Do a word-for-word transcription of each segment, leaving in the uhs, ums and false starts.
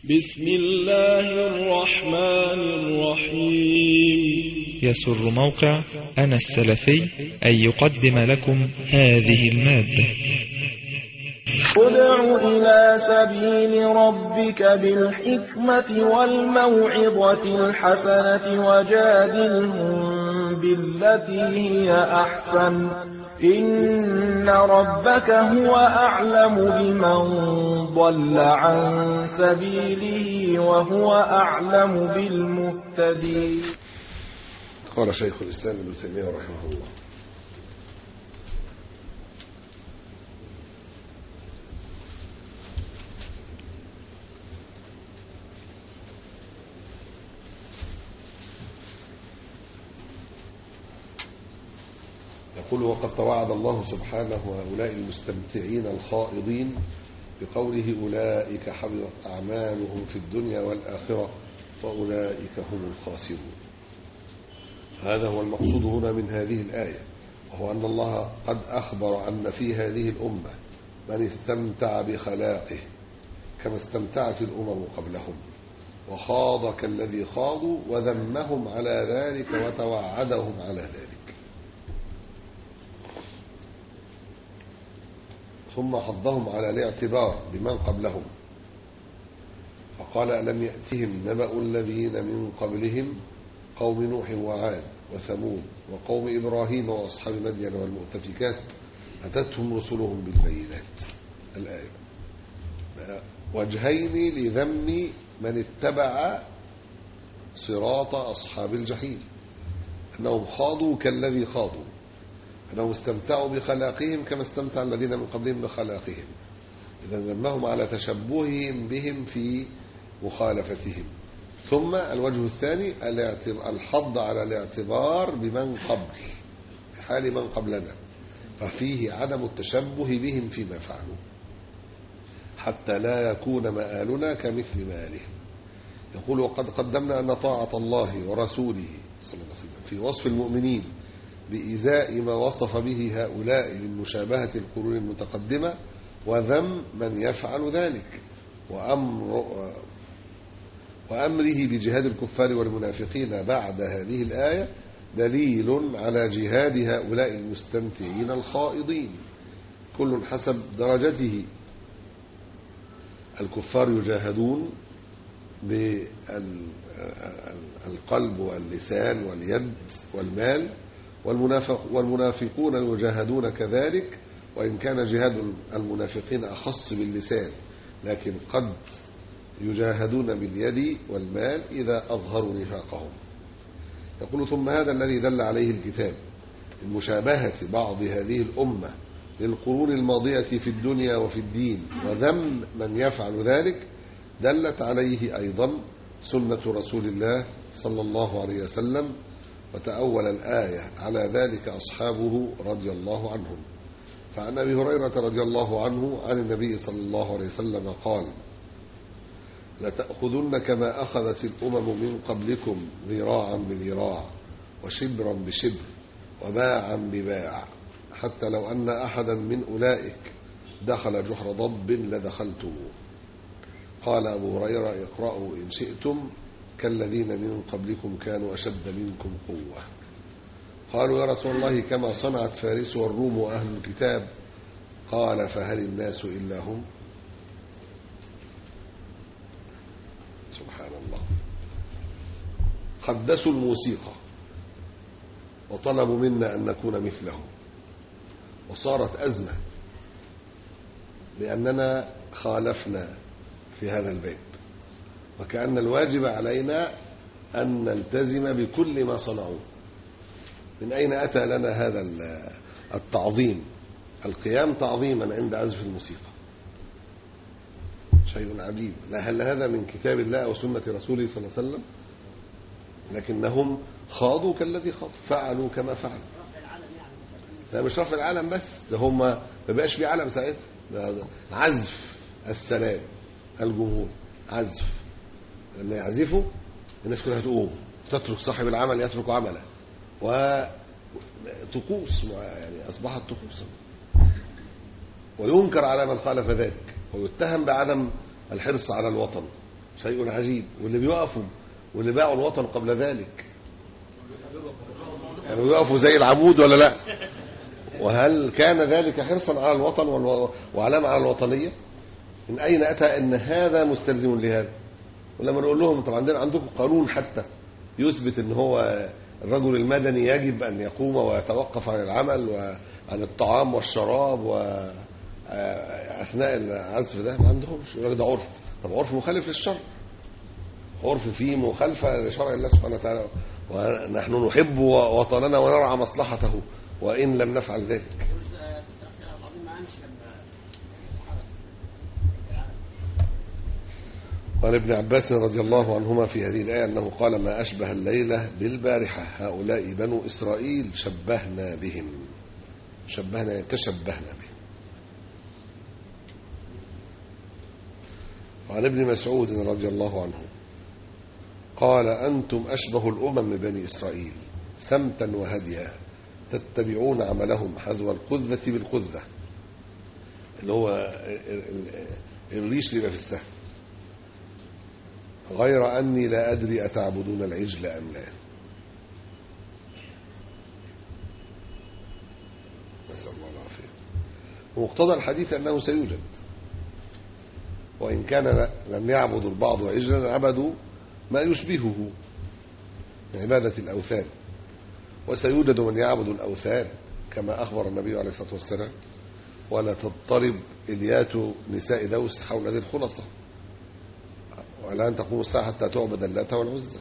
بسم الله الرحمن الرحيم. يسر موقع أنا السلفي أن يقدم لكم هذه المادة. ادع إلى سبيل ربك بالحكمة والموعظة الحسنة وجادلهم بالتي هي أحسن إن ربك هو أعلم بمن ضل عن سبيله وهو أعلم بالمهتدين. قال شيخ الإسلام ابن تيمية رحمه الله: يقول: وقد توعد الله سبحانه هؤلاء المستمتعين الخائضين بقوله: أولئك حبطت أعمالهم في الدنيا والآخرة وأولئك هم الخاسرون. هذا هو المقصود هنا من هذه الآية، وهو أن الله قد أخبر أن في هذه الأمة من استمتع بخلاقه كما استمتعت الأمم قبلهم، وخاض كالذي خاضوا، وذمهم على ذلك وتوعدهم على ذلك. ثم حضهم على الاعتبار بمن قبلهم، فقال: ألم يأتهم نبأ الذين من قبلهم قوم نوح وعاد وثمود وقوم إبراهيم وأصحاب مدين والمؤتفكات أتتهم رسلهم بالبينات. الآية وجهين لذم من اتبع صراط أصحاب الجحيم، أنهم خاضوا كالذي خاضوا، أنهم استمتعوا بخلاقهم كما استمتع الذين من قبلهم بخلاقهم، إذا ذمهم على تشبههم بهم في مخالفتهم. ثم الوجه الثاني الحض على الاعتبار بمن قبل، حال من قبلنا، ففيه عدم التشبه بهم فيما فعلوا حتى لا يكون مآلنا كمثل مآلهم. يقول: وقد قدمنا أن طاعة الله ورسوله صلى الله عليه وسلم في وصف المؤمنين بإزاء ما وصف به هؤلاء من مشابهة القرون المتقدمة وذم من يفعل ذلك، وأمر وأمره بجهاد الكفار والمنافقين بعد هذه الآية دليل على جهاد هؤلاء المستمتعين الخائضين، كل حسب درجته. الكفار يجاهدون بالقلب واللسان واليد والمال، والمنافقون يجاهدون كذلك، وإن كان جهاد المنافقين أخص باللسان، لكن قد يجاهدون باليد والمال إذا أظهروا نفاقهم. يقول: ثم هذا الذي دل عليه الكتاب من مشابهة بعض هذه الأمة للقرون الماضية في الدنيا وفي الدين وذم من يفعل ذلك، دلت عليه أيضا سنة رسول الله صلى الله عليه وسلم، وتأول الآية على ذلك أصحابه رضي الله عنهم. فعن أبي هريرة رضي الله عنه عن النبي صلى الله عليه وسلم قال: لتأخذن كما أخذت الأمم من قبلكم ذراعا بذراع وشبرا بشبر وباعا بباع، حتى لو أن أحدا من أولئك دخل جحر ضب لدخلته. قال أبو هريرة: اقرأوا إن شئتم كالذين من قبلكم كانوا أشد منكم قوة. قالوا: يا رسول الله كما صنعت فارس والروم وأهل الكتاب. قال: فهل الناس إلا هم؟ سبحان الله. قدسوا الموسيقى وطلبوا منا أن نكون مثلهم، وصارت أزمة لأننا خالفنا في هذا الباب، وكأن الواجب علينا أن نلتزم بكل ما صنعوه. من أين أتى لنا هذا التعظيم؟ القيام تعظيما عند عزف الموسيقى شيء عجيب. لا هل هذا من كتاب الله أو سنة رسوله صلى الله عليه وسلم؟ لكنهم خاضوا كالذي خاض، فعلوا كما فعلوا. لا مش رفع العالم بس، ده هم ما بقاش في عالم ساعتها، ده عزف السلام، الجمهور عزف، لما يعزفوا الناس كلها تقوم، تترك صاحب العمل يترك عمله، وطقوس يعني أصبحت طقوسا، وينكر على من خالف ذلك، ويتهم بعدم الحرص على الوطن، شيء عجيب. واللي بيقفوا واللي باعوا الوطن قبل ذلك يعني بيقفوا زي العمود ولا لا؟ وهل كان ذلك حرصا على الوطن وعلامة على الوطنية؟ من أين أتى أن هذا مستلزم لهذا؟ ولما نقول لهم طبعا عندنا عندكم قانون حتى يثبت أن هو الرجل المدني يجب أن يقوم ويتوقف عن العمل وعن الطعام والشراب وأثناء العزف، ده ما عندهمش. يقول لك ده عرف. طب عرف مخالف للشرع، عرف فيه مخالفة لشرع الله سبحانه وتعالى، ونحن نحب وطننا ونرعى مصلحته وإن لم نفعل ذلك. قال ابن عباس رضي الله عنهما في هذه الآية أنه قال ما أشبه الليلة بالبارحة هؤلاء بنو إسرائيل شبهنا بهم، شبهنا تشبهنا بهم. وعن ابن مسعود رضي الله عنه قال أنتم أشبه الأمم بني إسرائيل سمتا وهديا تتبعون عملهم حذو القذة بالقذة، اللي هو الريش اللي في السهم، غير أني لا أدري أتعبدون العجل أم لا. نسأل الله العافية. ومقتضى الحديث أنه سيوجد، وإن كان لم يعبد البعض عجلا عبدوا ما يشبهه من عبادة الأوثان، وسيوجد من يعبد الأوثان كما أخبر النبي عليه الصلاة والسلام ولا تضطرب إليات نساء دوس حول ذي الخلصة ولا أن تقوم الساعة حتى تعبد اللات والعزى.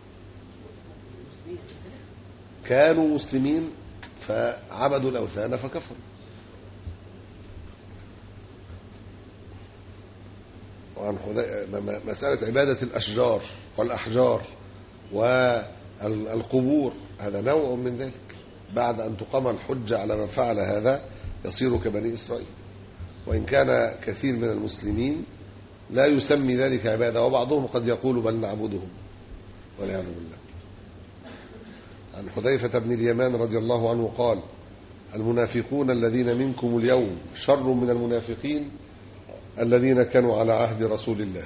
كانوا مسلمين فعبدوا الأوثان فكفروا. وعن مسألة عبادة الأشجار والأحجار والقبور هذا نوع من ذلك، بعد أن تقام الحجة على من فعل هذا يصير كبني إسرائيل. وإن كان كثير من المسلمين لا يسمي ذلك عبادة، وبعضهم قد يقول بل نعبدهم والعياذ بالله. عن حذيفة بن اليمان رضي الله عنه قال المنافقون الذين منكم اليوم شر من المنافقين الذين كانوا على عهد رسول الله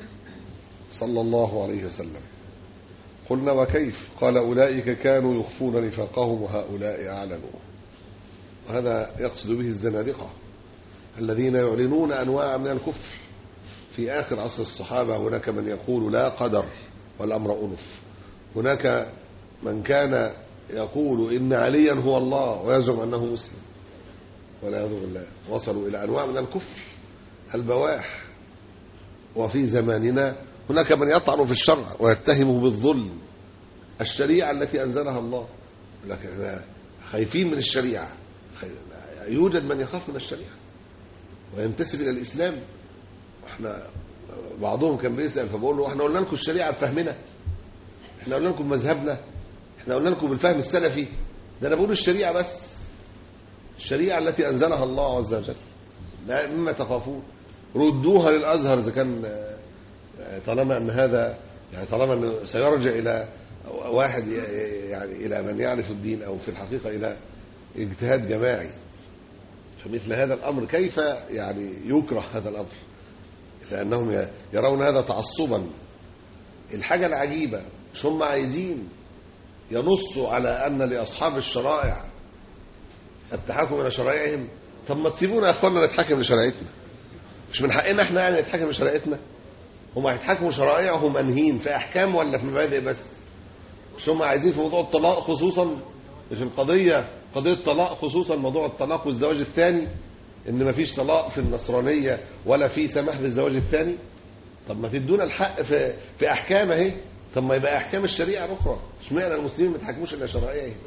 صلى الله عليه وسلم. قلنا وكيف؟ قال أولئك كانوا يخفون نفاقهم وهؤلاء أعلنوا. وهذا يقصد به الزنادقة الذين يعلنون أنواع من الكفر. في آخر عصر الصحابة هناك من يقول لا قدر والأمر أنف، هناك من كان يقول إن عليا هو الله ويزعم أنه مسلم والعياذ بالله. وصلوا إلى أنواع من الكفر البواح. وفي زماننا هناك من يطعن في الشرع ويتهمه بالظلم، الشريعة التي أنزلها الله، لكن خايفين من الشريعة. يوجد من يخاف من الشريعة وينتسب إلى الإسلام. احنا بعضهم كان بيسأل فبقول له احنا قلنا لكم الشريعة بفهمنا، احنا قلنا لكم مذهبنا، احنا قلنا لكم بالفهم السلفي، ده انا بقول الشريعة بس، الشريعة التي أنزلها الله عز وجل. لا مما تخافون ردوها للأزهر إذا كان طالما أن هذا يعني طالما أنه سيرجع إلى واحد يعني إلى من يعرف الدين أو في الحقيقة إلى اجتهاد جماعي. فمثل هذا الأمر كيف يعني يكره هذا الأمر؟ لأنهم يرون هذا تعصبا. الحاجة العجيبة مش هم عايزين ينصوا على أن لأصحاب الشرائع التحاكم إلى شرائعهم؟ طب ما تسيبونا يا أخوانا نتحكم لشرائعتنا، مش من حقنا احنا يعني نتحكم لشرائعتنا؟ هم هيتحكموا شرائعهم أنهين في أحكام ولا في مبادئ بس؟ مش هم عايزين في موضوع الطلاق خصوصا، مش القضية قضية الطلاق خصوصا، موضوع الطلاق والزواج الثاني، إن ما فيش طلاق في النصرانية ولا في سماح بالزواج الثاني. طب ما تدونا الحق في في أحكام اهي، طب ما يبقى أحكام الشريعة الأخرى، اشمعنى المسلمين ما يتحكموش إلا شرائعهم؟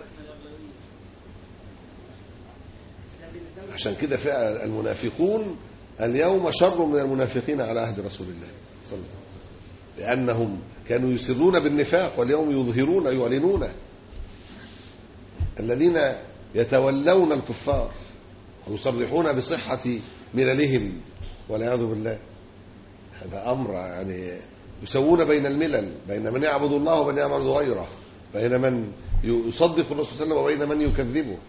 عشان كده فعلا المنافقون اليوم شر من المنافقين على عهد رسول الله صلى الله عليه وسلم، لأنهم كانوا يسرون بالنفاق واليوم يظهرون يعلنون. الذين يتولون الكفار ويصرحون بصحة مللهم والعياذ بالله، هذا أمر يعني يسوون بين الملل، بين من يعبد الله ومن يعبد غيره، بين من يصدق الرسول صلى الله عليه وسلم وبين من يكذبه.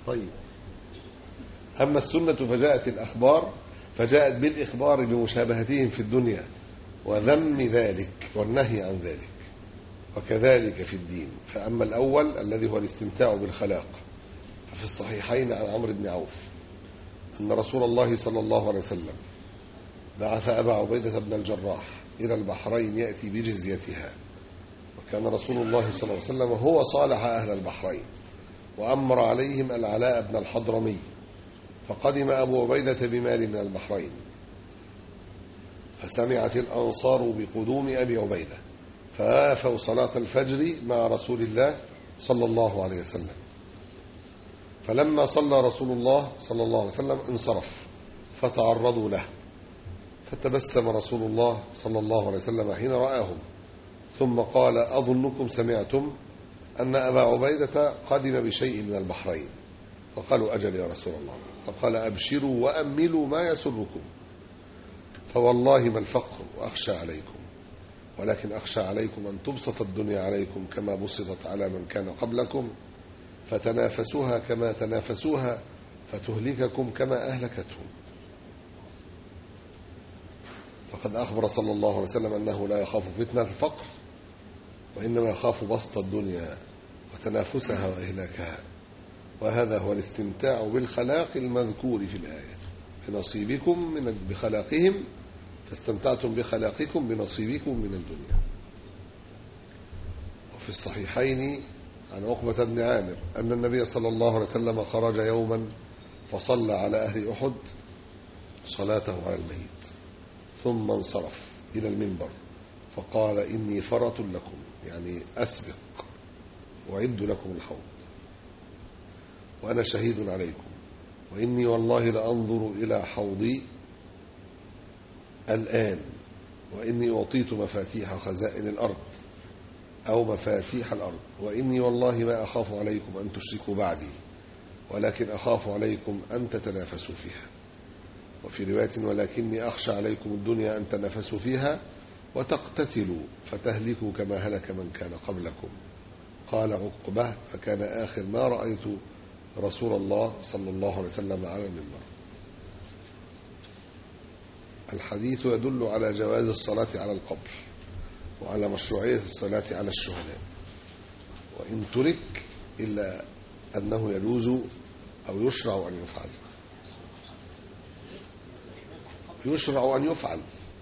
طيب، أما السنة فجاءت الأخبار فجاءت بالإخبار بمشابهتهم في الدنيا وذم ذلك والنهي عن ذلك، وكذلك في الدين. فأما الأول الذي هو الاستمتاع بالخلاق ففي الصحيحين عن عمرو بن عوف أن رسول الله صلى الله عليه وسلم بعث أبا عبيدة بن الجراح إلى البحرين يأتي بجزيتها، وكان رسول الله صلى الله عليه وسلم هو صالح أهل البحرين وأمر عليهم العلاء بن الحضرمي، فقدم أبو عبيدة بمال من البحرين، فسمعت الأنصار بقدوم أبي عبيدة فآفوا صلاة الفجر مع رسول الله صلى الله عليه وسلم. فلما صلى رسول الله صلى الله عليه وسلم انصرف فتعرضوا له، فتبسم رسول الله صلى الله عليه وسلم حين رآهم، ثم قال: أظنكم سمعتم أن أبا عبيدة قدم بشيء من البحرين. فقالوا: أجل يا رسول الله. فقال: أبشروا وأملوا ما يسركم، فوالله ما الفقر وأخشى عليكم، ولكن أخشى عليكم أن تبسط الدنيا عليكم كما بسطت على من كان قبلكم، فتنافسوها كما تنافسوها فتهلككم كما أهلكتهم. فقد أخبر صلى الله عليه وسلم أنه لا يخاف فتنة الفقر، وإنما يخاف بسط الدنيا وتنافسها وإهلاكها. وهذا هو الاستمتاع بالخلاق المذكور في الآية: بنصيبكم من بخلاقهم فاستمتعتم بخلاقكم بنصيبكم من الدنيا. وفي الصحيحين عن عقبة بن عامر أن النبي صلى الله عليه وسلم خرج يوما فصلى على أهل أحد صلاته على الميت، ثم انصرف إلى المنبر فقال: إني فرط لكم، يعني أسبق وأعد لكم الحوض، وأنا شهيد عليكم، وإني والله لأنظر إلى حوضي الآن، وإني أعطيت مفاتيح خزائن الأرض أو مفاتيح الأرض، وإني والله ما أخاف عليكم أن تشركوا بعدي، ولكن أخاف عليكم أن تتنافسوا فيها. وفي رواية: ولكني أخشى عليكم الدنيا أن تنافسوا فيها وتقتتلوا فتهلكوا كما هلك من كان قبلكم. قال عقبة: فكان آخر ما رأيت رسول الله صلى الله عليه وسلم على المنبر. الحديث يدل على جواز الصلاة على القبر وعلى مشروعية الصلاة على الشهداء، وإن ترك إلا أنه يجوز أو يشرع أن يفعل. يشرع أن يفعل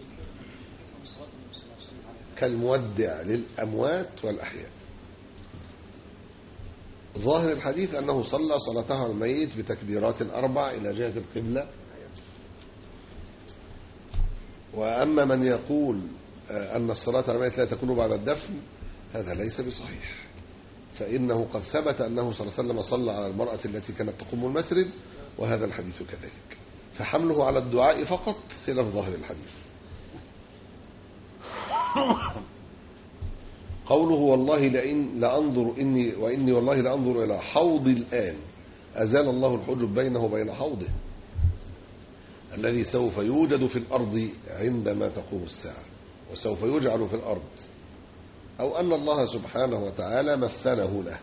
كالمودع للأموات والأحياء. ظاهر الحديث أنه صلى صلاته على الميت بتكبيرات أربع إلى جهة القبلة. وأما من يقول أن الصلاة على الميت لا تكون بعد الدفن هذا ليس بصحيح، فإنه قد ثبت أنه صلى الله عليه وسلم صلى على المرأة التي كانت تقوم المسجد، وهذا الحديث كذلك، فحمله على الدعاء فقط خلاف ظاهر الحديث. قوله: والله لئن لأنظر إني وإني والله لأنظر إلى حوض الآن، أزال الله الحجب بينه وبين حوضه الذي سوف يوجد في الأرض عندما تقوم الساعة، وسوف يجعل في الأرض، أو أن الله سبحانه وتعالى مثله له.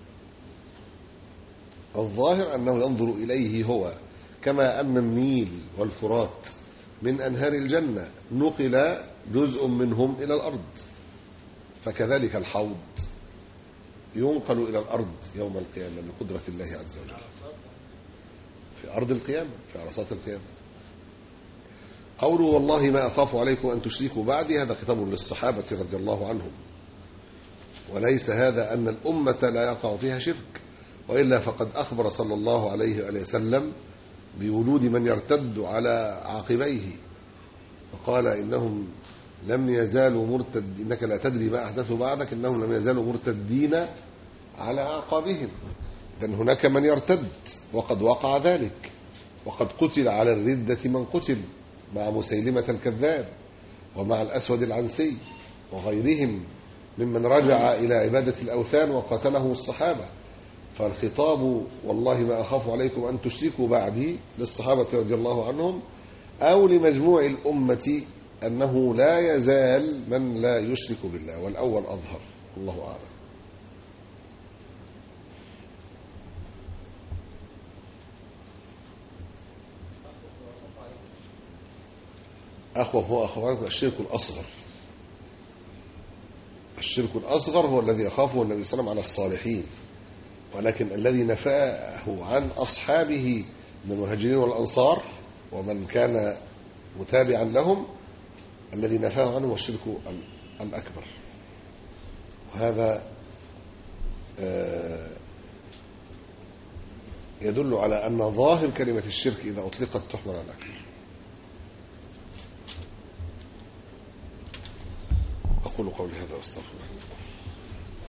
الظاهر أنه ينظر إليه هو، كما أن النيل والفرات من أنهار الجنة نقل جزء منهم إلى الأرض، فكذلك الحوض ينقل إلى الأرض يوم القيامة بقدرة الله عز وجل في أرض القيامة، في عرصات القيامة. قوله: والله ما أخاف عليكم أن تشركوا بعدي، هذا خطاب للصحابة رضي الله عنهم، وليس هذا أن الأمة لا يقع فيها شرك، وإلا فقد أخبر صلى الله عليه وآله وسلم بوجود من يرتد على عاقبيه، فقال: إنهم لم يزالوا مرتد إنك لا تدري ما أحدثوا بعدك، إنهم لم يزالوا مرتدين على أعقابهم. لأن هناك من يرتد وقد وقع ذلك، وقد قتل على الردة من قتل مع مسيلمة الكذاب ومع الأسود العنسي وغيرهم ممن رجع إلى عبادة الأوثان وقتله الصحابة. فالخطاب: والله ما أخاف عليكم أن تشركوا بعدي، للصحابة رضي الله عنهم أو لمجموع الأمة، أنه لا يزال من لا يشرك بالله، والأول أظهر، الله أعلم. أخوف هو أخوف الشرك الأصغر. الشرك الأصغر هو الذي يخافه النبي صلى الله عليه وسلم على الصالحين، ولكن الذي نفاه عن أصحابه من المهاجرين والأنصار ومن كان متابعا لهم، الذي نفاه عنه هو الشرك الأكبر. وهذا يدل على أن ظاهر كلمة الشرك إذا أطلقت تحمل على الأكبر. أقول قولي هذا واستغفر الله.